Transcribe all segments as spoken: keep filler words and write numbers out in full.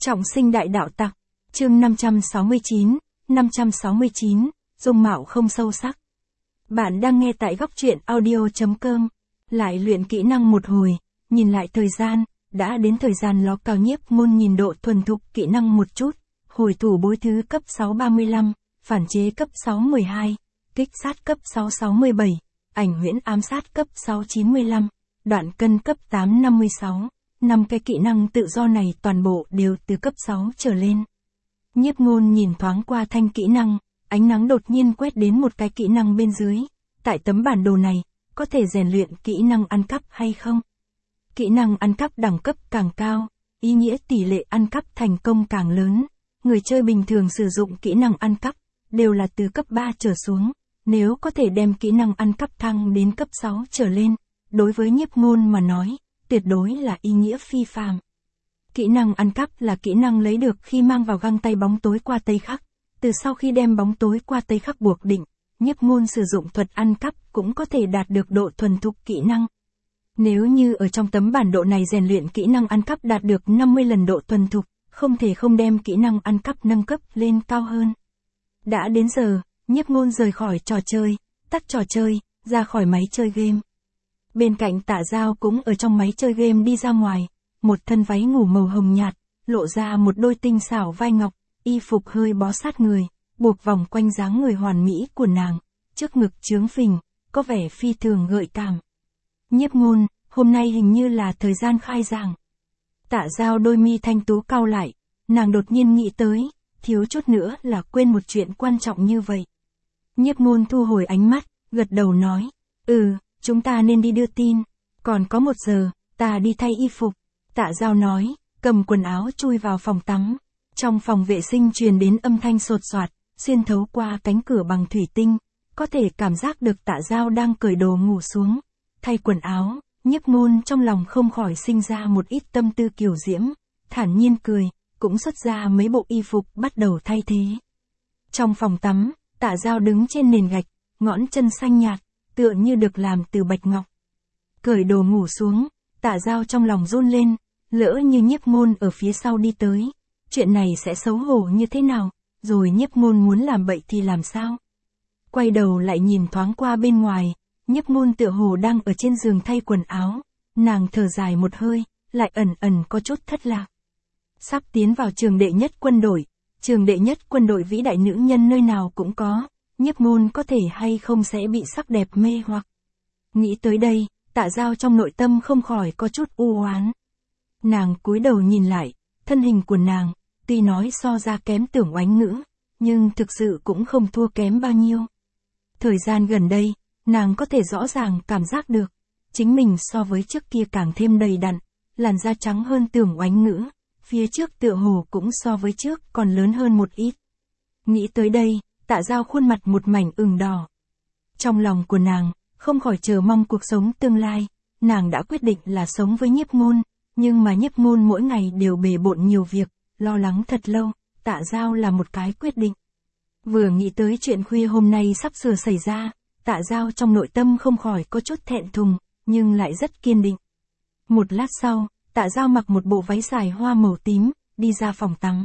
Trọng sinh đại đạo tặc, chương năm trăm sáu mươi chín, năm trăm sáu mươi chín, dung mạo không sâu sắc. Bạn đang nghe tại góc truyện audio.com, lại luyện kỹ năng một hồi, nhìn lại thời gian, đã đến thời gian ló cao nhiếp ngôn nhìn độ thuần thục kỹ năng một chút, hồi thủ bối thứ cấp sáu ba mươi lăm, phản chế cấp sáu mười hai, kích sát cấp sáu sáu mươi bảy, ảnh huyễn ám sát cấp sáu chín mươi lăm, đoạn cân cấp tám năm mươi sáu. Năm cái kỹ năng tự do này toàn bộ đều từ cấp sáu trở lên. Nhiếp ngôn nhìn thoáng qua thanh kỹ năng, ánh nắng đột nhiên quét đến một cái kỹ năng bên dưới. Tại tấm bản đồ này, có thể rèn luyện kỹ năng ăn cắp hay không? Kỹ năng ăn cắp đẳng cấp càng cao, ý nghĩa tỷ lệ ăn cắp thành công càng lớn. Người chơi bình thường sử dụng kỹ năng ăn cắp, đều là từ cấp ba trở xuống. Nếu có thể đem kỹ năng ăn cắp thăng đến cấp sáu trở lên, đối với nhiếp ngôn mà nói, tuyệt đối là ý nghĩa phi phàm. Kỹ năng ăn cắp là kỹ năng lấy được khi mang vào găng tay bóng tối qua tây khắc. Từ sau khi đem bóng tối qua tây khắc buộc định, nhiếp ngôn sử dụng thuật ăn cắp cũng có thể đạt được độ thuần thục kỹ năng. Nếu như ở trong tấm bản đồ này rèn luyện kỹ năng ăn cắp đạt được năm mươi lần độ thuần thục, không thể không đem kỹ năng ăn cắp nâng cấp lên cao hơn. Đã đến giờ, nhiếp ngôn rời khỏi trò chơi, tắt trò chơi, ra khỏi máy chơi game. Bên cạnh Tạ Giao cũng ở trong máy chơi game đi ra ngoài, một thân váy ngủ màu hồng nhạt, lộ ra một đôi tinh xảo vai ngọc, y phục hơi bó sát người, buộc vòng quanh dáng người hoàn mỹ của nàng, trước ngực trướng phình, có vẻ phi thường gợi cảm. Nhiếp ngôn, hôm nay hình như là thời gian khai giảng. Tạ Giao đôi mi thanh tú cau lại, nàng đột nhiên nghĩ tới, thiếu chút nữa là quên một chuyện quan trọng như vậy. Nhiếp ngôn thu hồi ánh mắt, gật đầu nói, ừ, chúng ta nên đi đưa tin, còn có một giờ, ta đi thay y phục. Tạ Giao nói, cầm quần áo chui vào phòng tắm. Trong phòng vệ sinh truyền đến âm thanh sột soạt, xuyên thấu qua cánh cửa bằng thủy tinh, có thể cảm giác được Tạ Giao đang cởi đồ ngủ xuống. Thay quần áo, nhiếp ngôn trong lòng không khỏi sinh ra một ít tâm tư kiều diễm, thản nhiên cười, cũng xuất ra mấy bộ y phục bắt đầu thay thế. Trong phòng tắm, Tạ Giao đứng trên nền gạch, ngõn chân xanh nhạt, tựa như được làm từ bạch ngọc. Cởi đồ ngủ xuống, Tạ Giao trong lòng run lên, lỡ như nhiếp ngôn ở phía sau đi tới, chuyện này sẽ xấu hổ như thế nào, rồi nhiếp ngôn muốn làm bậy thì làm sao? Quay đầu lại nhìn thoáng qua bên ngoài, nhiếp ngôn tựa hồ đang ở trên giường thay quần áo, nàng thở dài một hơi, lại ẩn ẩn có chút thất lạc. Sắp tiến vào trường đệ nhất quân đội, trường đệ nhất quân đội vĩ đại nữ nhân nơi nào cũng có, nhiếp ngôn có thể hay không sẽ bị sắc đẹp mê hoặc. Nghĩ tới đây, Tạ Giao trong nội tâm không khỏi có chút u oán. Nàng cúi đầu nhìn lại, thân hình của nàng, tuy nói so ra kém Tưởng Oánh Ngữ, nhưng thực sự cũng không thua kém bao nhiêu. Thời gian gần đây, nàng có thể rõ ràng cảm giác được, chính mình so với trước kia càng thêm đầy đặn, làn da trắng hơn Tưởng Oánh Ngữ, phía trước tựa hồ cũng so với trước còn lớn hơn một ít. Nghĩ tới đây, Tạ Giao khuôn mặt một mảnh ửng đỏ. Trong lòng của nàng, không khỏi chờ mong cuộc sống tương lai, nàng đã quyết định là sống với nhiếp ngôn, nhưng mà nhiếp ngôn mỗi ngày đều bề bộn nhiều việc, lo lắng thật lâu, Tạ Giao là một cái quyết định. Vừa nghĩ tới chuyện khuya hôm nay sắp sửa xảy ra, Tạ Giao trong nội tâm không khỏi có chút thẹn thùng, nhưng lại rất kiên định. Một lát sau, Tạ Giao mặc một bộ váy dài hoa màu tím, đi ra phòng tắm.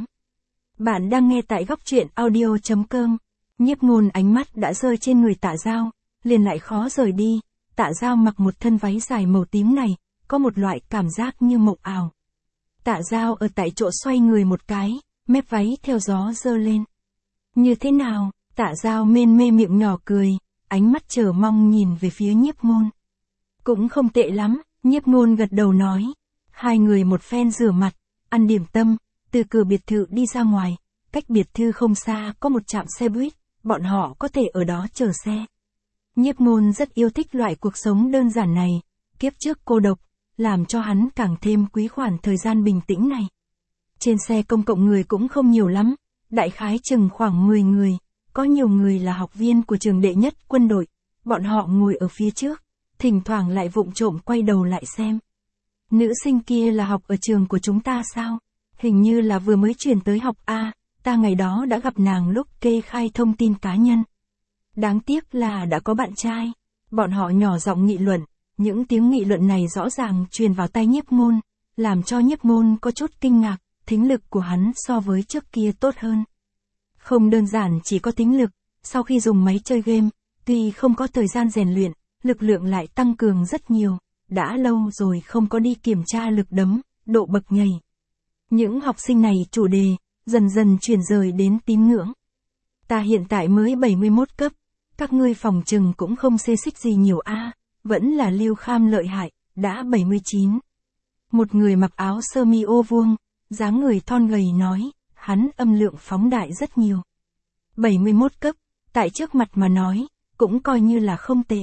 Bạn đang nghe tại góc truyện audio.com, nhiếp ngôn ánh mắt đã rơi trên người Tạ Giao, liền lại khó rời đi. Tạ Giao mặc một thân váy dài màu tím này, có một loại cảm giác như mộng ảo. Tạ Giao ở tại chỗ xoay người một cái, mép váy theo gió giơ lên. Như thế nào? Tạ Giao mên mê miệng nhỏ cười, ánh mắt chờ mong nhìn về phía nhiếp ngôn. Cũng không tệ lắm, nhiếp ngôn gật đầu nói. Hai người một phen rửa mặt, ăn điểm tâm, từ cửa biệt thự đi ra ngoài, cách biệt thự không xa có một trạm xe buýt, bọn họ có thể ở đó chờ xe. Nhiếp ngôn rất yêu thích loại cuộc sống đơn giản này, kiếp trước cô độc, làm cho hắn càng thêm quý khoản thời gian bình tĩnh này. Trên xe công cộng người cũng không nhiều lắm, đại khái chừng khoảng mười người, có nhiều người là học viên của trường đệ nhất quân đội, bọn họ ngồi ở phía trước, thỉnh thoảng lại vụng trộm quay đầu lại xem. Nữ sinh kia là học ở trường của chúng ta sao? Hình như là vừa mới chuyển tới học A, ta ngày đó đã gặp nàng lúc kê khai thông tin cá nhân. Đáng tiếc là đã có bạn trai. Bọn họ nhỏ giọng nghị luận, những tiếng nghị luận này rõ ràng truyền vào tai nhiếp ngôn, làm cho nhiếp ngôn có chút kinh ngạc, thính lực của hắn so với trước kia tốt hơn. Không đơn giản chỉ có thính lực, sau khi dùng máy chơi game, tuy không có thời gian rèn luyện, lực lượng lại tăng cường rất nhiều, đã lâu rồi không có đi kiểm tra lực đấm, độ bậc nhảy. Những học sinh này chủ đề, dần dần chuyển rời đến tín ngưỡng. Ta hiện tại mới bảy mươi mốt cấp, các ngươi phòng trừng cũng không xê xích gì nhiều a, vẫn là Lưu Kham lợi hại, đã bảy mươi chín. Một người mặc áo sơ mi ô vuông, dáng người thon gầy nói, hắn âm lượng phóng đại rất nhiều. bảy mươi mốt cấp, tại trước mặt mà nói, cũng coi như là không tệ.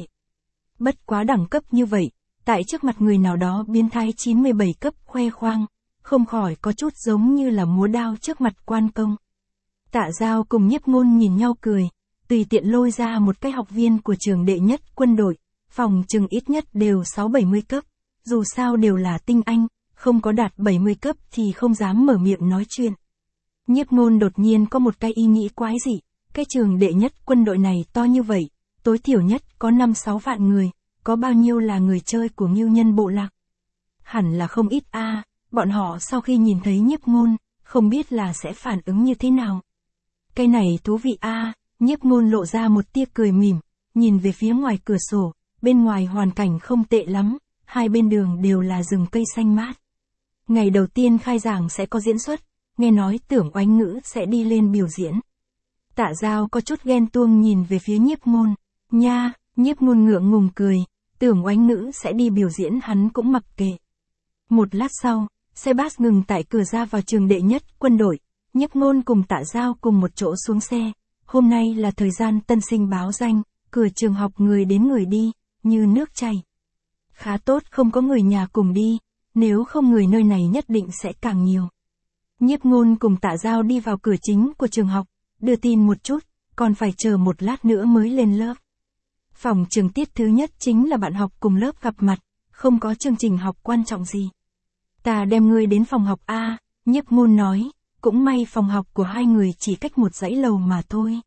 Bất quá đẳng cấp như vậy, tại trước mặt người nào đó biến thái chín mươi bảy cấp khoe khoang, không khỏi có chút giống như là múa đao trước mặt quan công. Tạ Giao cùng Nhiếp Ngôn nhìn nhau cười, tùy tiện lôi ra một cái học viên của trường đệ nhất quân đội, phòng trừng ít nhất đều sáu bảy mươi cấp, dù sao đều là tinh anh, không có đạt bảy mươi cấp thì không dám mở miệng nói chuyện. Nhiếp Ngôn đột nhiên có một cái ý nghĩ quái dị, cái trường đệ nhất quân đội này to như vậy, tối thiểu nhất có năm sáu vạn người, có bao nhiêu là người chơi của Ngưu Nhân bộ lạc? Hẳn là không ít a, à, bọn họ sau khi nhìn thấy Nhiếp Ngôn, không biết là sẽ phản ứng như thế nào. Cái này thú vị a, à, Nhiếp Ngôn lộ ra một tia cười mỉm, nhìn về phía ngoài cửa sổ, bên ngoài hoàn cảnh không tệ lắm, hai bên đường đều là rừng cây xanh mát. Ngày đầu tiên khai giảng sẽ có diễn xuất, nghe nói Tưởng Oánh Ngữ sẽ đi lên biểu diễn. Tạ Giao có chút ghen tuông nhìn về phía Nhiếp Ngôn, nha, Nhiếp Ngôn ngượng ngùng cười, Tưởng Oánh Ngữ sẽ đi biểu diễn hắn cũng mặc kệ. Một lát sau, xe bus ngừng tại cửa ra vào trường đệ nhất quân đội, Nhiếp Ngôn cùng Tạ Giao cùng một chỗ xuống xe. Hôm nay là thời gian tân sinh báo danh, cửa trường học người đến người đi, như nước chảy. Khá tốt không có người nhà cùng đi, nếu không người nơi này nhất định sẽ càng nhiều. Nhiếp Ngôn cùng Tạ Giao đi vào cửa chính của trường học, đưa tin một chút, còn phải chờ một lát nữa mới lên lớp. Phòng trường tiết thứ nhất chính là bạn học cùng lớp gặp mặt, không có chương trình học quan trọng gì. Ta đem ngươi đến phòng học A, Nhiếp Ngôn nói, cũng may phòng học của hai người chỉ cách một dãy lầu mà thôi.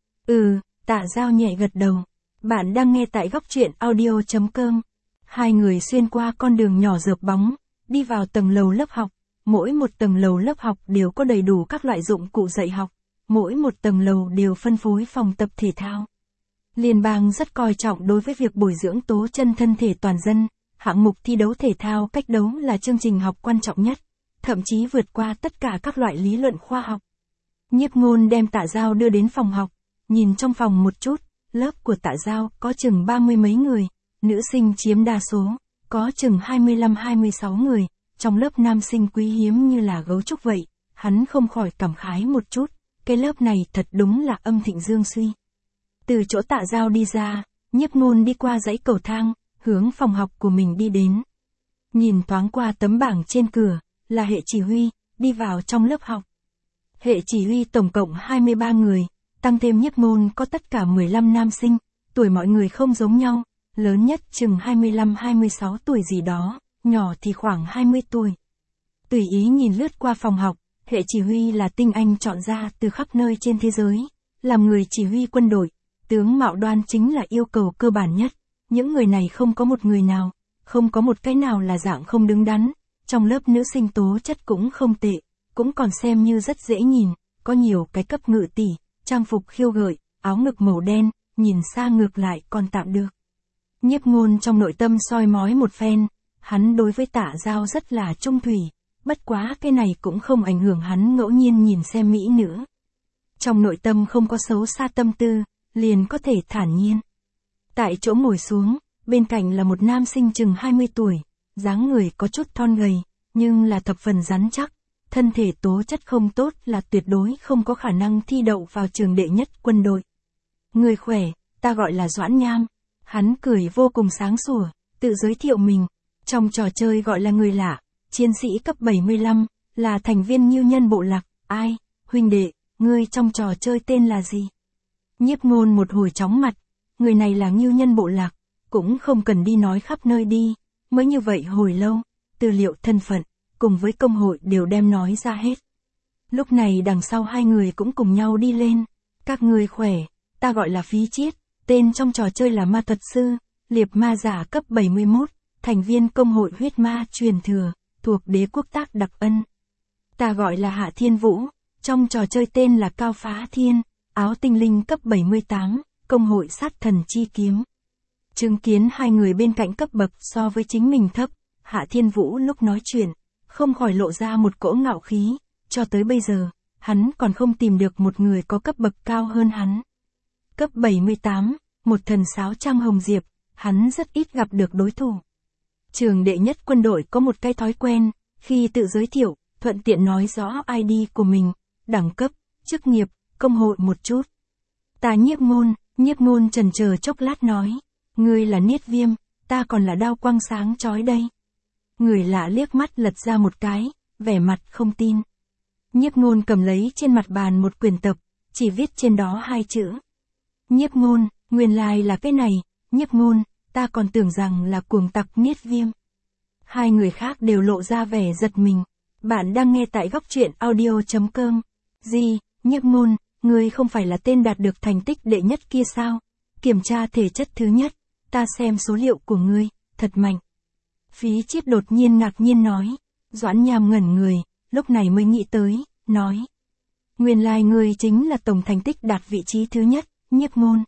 Ừ, Tạ Giao nhẹ gật đầu. Bạn đang nghe tại góc truyện audio chấm com. Hai người xuyên qua con đường nhỏ rợp bóng, đi vào tầng lầu lớp học. Mỗi một tầng lầu lớp học đều có đầy đủ các loại dụng cụ dạy học. Mỗi một tầng lầu đều phân phối phòng tập thể thao. Liên bang rất coi trọng đối với việc bồi dưỡng tố chân thân thể toàn dân. Hạng mục thi đấu thể thao cách đấu là chương trình học quan trọng nhất, thậm chí vượt qua tất cả các loại lý luận khoa học. Nhiếp Ngôn đem Tạ Giao đưa đến phòng học, nhìn trong phòng một chút, lớp của Tạ Giao có chừng ba mươi mấy người, nữ sinh chiếm đa số, có chừng hai mươi lăm hai mươi sáu người, trong lớp nam sinh quý hiếm như là gấu trúc vậy, hắn không khỏi cảm khái một chút, cái lớp này thật đúng là âm thịnh dương suy. Từ chỗ Tạ Giao đi ra, Nhiếp Ngôn đi qua dãy cầu thang, hướng phòng học của mình đi đến. Nhìn thoáng qua tấm bảng trên cửa, là hệ chỉ huy, đi vào trong lớp học. Hệ chỉ huy tổng cộng hai mươi ba người, tăng thêm Nhiếp Ngôn có tất cả mười lăm nam sinh, tuổi mọi người không giống nhau, lớn nhất chừng hai mươi lăm hai mươi sáu tuổi gì đó, nhỏ thì khoảng hai mươi tuổi. Tùy ý nhìn lướt qua phòng học, hệ chỉ huy là tinh anh chọn ra từ khắp nơi trên thế giới, làm người chỉ huy quân đội, tướng mạo đoan chính là yêu cầu cơ bản nhất, những người này không có một người nào, không có một cái nào là dạng không đứng đắn. Trong lớp nữ sinh tố chất cũng không tệ, cũng còn xem như rất dễ nhìn, có nhiều cái cấp ngự tỷ, trang phục khiêu gợi, áo ngực màu đen, nhìn xa ngược lại còn tạm được. Nhiếp Ngôn trong nội tâm soi mói một phen, hắn đối với Tạ Giao rất là trung thủy, bất quá cái này cũng không ảnh hưởng hắn ngẫu nhiên nhìn xem mỹ nữ. Trong nội tâm không có xấu xa tâm tư, liền có thể thản nhiên. Tại chỗ ngồi xuống, bên cạnh là một nam sinh chừng hai mươi tuổi. Dáng người có chút thon gầy, nhưng là thập phần rắn chắc, thân thể tố chất không tốt là tuyệt đối không có khả năng thi đậu vào trường đệ nhất quân đội. Người khỏe, ta gọi là Doãn Nham. Hắn cười vô cùng sáng sủa, tự giới thiệu mình, trong trò chơi gọi là người lạ, chiến sĩ cấp bảy mươi lăm, là thành viên Ngưu Nhân bộ lạc. Ai, huynh đệ, ngươi trong trò chơi tên là gì? Nhiếp Ngôn một hồi chóng mặt, người này là Ngưu Nhân bộ lạc, cũng không cần đi nói khắp nơi đi. Mới như vậy hồi lâu, tư liệu thân phận, cùng với công hội đều đem nói ra hết. Lúc này đằng sau hai người cũng cùng nhau đi lên. Các ngươi khỏe, ta gọi là Phí Chiết, tên trong trò chơi là ma thuật sư, liệp ma giả cấp bảy mươi mốt, thành viên công hội huyết ma truyền thừa, thuộc đế quốc Tác Đặc Ân. Ta gọi là Hạ Thiên Vũ, trong trò chơi tên là Cao Phá Thiên, áo tinh linh cấp bảy mươi tám, công hội sát thần chi kiếm. Chứng kiến hai người bên cạnh cấp bậc so với chính mình thấp, Hạ Thiên Vũ lúc nói chuyện, không khỏi lộ ra một cỗ ngạo khí, cho tới bây giờ, hắn còn không tìm được một người có cấp bậc cao hơn hắn. Cấp bảy mươi tám, một thần sáo trăm hồng diệp, hắn rất ít gặp được đối thủ. Trường đệ nhất quân đội có một cái thói quen, khi tự giới thiệu, thuận tiện nói rõ i đê của mình, đẳng cấp, chức nghiệp, công hội một chút. Ta Nhiếp Ngôn, Nhiếp Ngôn chần chờ chốc lát nói, ngươi là Niết Viêm, ta còn là đao quang sáng chói đây. Người lạ liếc mắt lật ra một cái, vẻ mặt không tin. Nhiếp Ngôn cầm lấy trên mặt bàn một quyển tập, chỉ viết trên đó hai chữ. Nhiếp Ngôn, nguyên lai là cái này, Nhiếp Ngôn, ta còn tưởng rằng là cuồng tặc Niết Viêm. Hai người khác đều lộ ra vẻ giật mình. Bạn đang nghe tại góc truyện audio chấm com. Gì, Nhiếp Ngôn, ngươi không phải là tên đạt được thành tích đệ nhất kia sao? Kiểm tra thể chất thứ nhất, ta xem số liệu của ngươi, thật mạnh. Phí Chíp đột nhiên ngạc nhiên nói. Doãn Nham ngẩn người, lúc này mới nghĩ tới, nói. Nguyên lai ngươi chính là tổng thành tích đạt vị trí thứ nhất, Nhiếp Ngôn.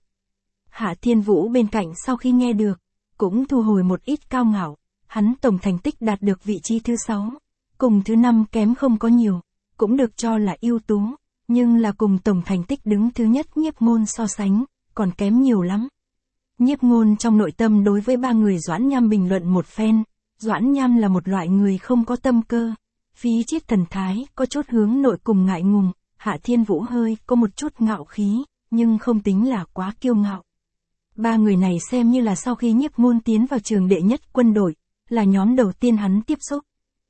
Hạ Thiên Vũ bên cạnh sau khi nghe được, cũng thu hồi một ít cao ngạo, hắn tổng thành tích đạt được vị trí thứ sáu, cùng thứ năm kém không có nhiều, cũng được cho là ưu tú, nhưng là cùng tổng thành tích đứng thứ nhất Nhiếp Ngôn so sánh, còn kém nhiều lắm. Nhiếp Ngôn trong nội tâm đối với ba người Doãn Nham bình luận một phen, Doãn Nham là một loại người không có tâm cơ. Phí Chíp thần thái có chút hướng nội cùng ngại ngùng, Hạ Thiên Vũ hơi có một chút ngạo khí, nhưng không tính là quá kiêu ngạo. Ba người này xem như là sau khi Nhiếp Ngôn tiến vào trường đệ nhất quân đội, là nhóm đầu tiên hắn tiếp xúc.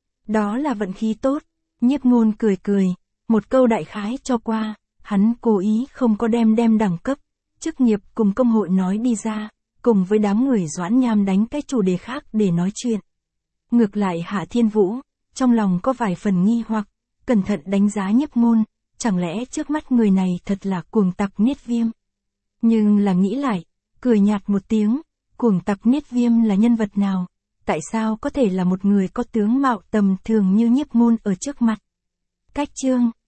Đó là vận khí tốt, Nhiếp Ngôn cười cười, một câu đại khái cho qua, hắn cố ý không có đem đem đẳng cấp, chức nghiệp cùng công hội nói đi ra, cùng với đám người Doãn Nham đánh cái chủ đề khác để nói chuyện. Ngược lại Hạ Thiên Vũ, trong lòng có vài phần nghi hoặc, cẩn thận đánh giá Nhiếp Ngôn, chẳng lẽ trước mắt người này thật là cuồng tặc Niết Viêm. Nhưng là nghĩ lại, cười nhạt một tiếng, cuồng tặc Niết Viêm là nhân vật nào, tại sao có thể là một người có tướng mạo tầm thường như Nhiếp Ngôn ở trước mặt. Cách chương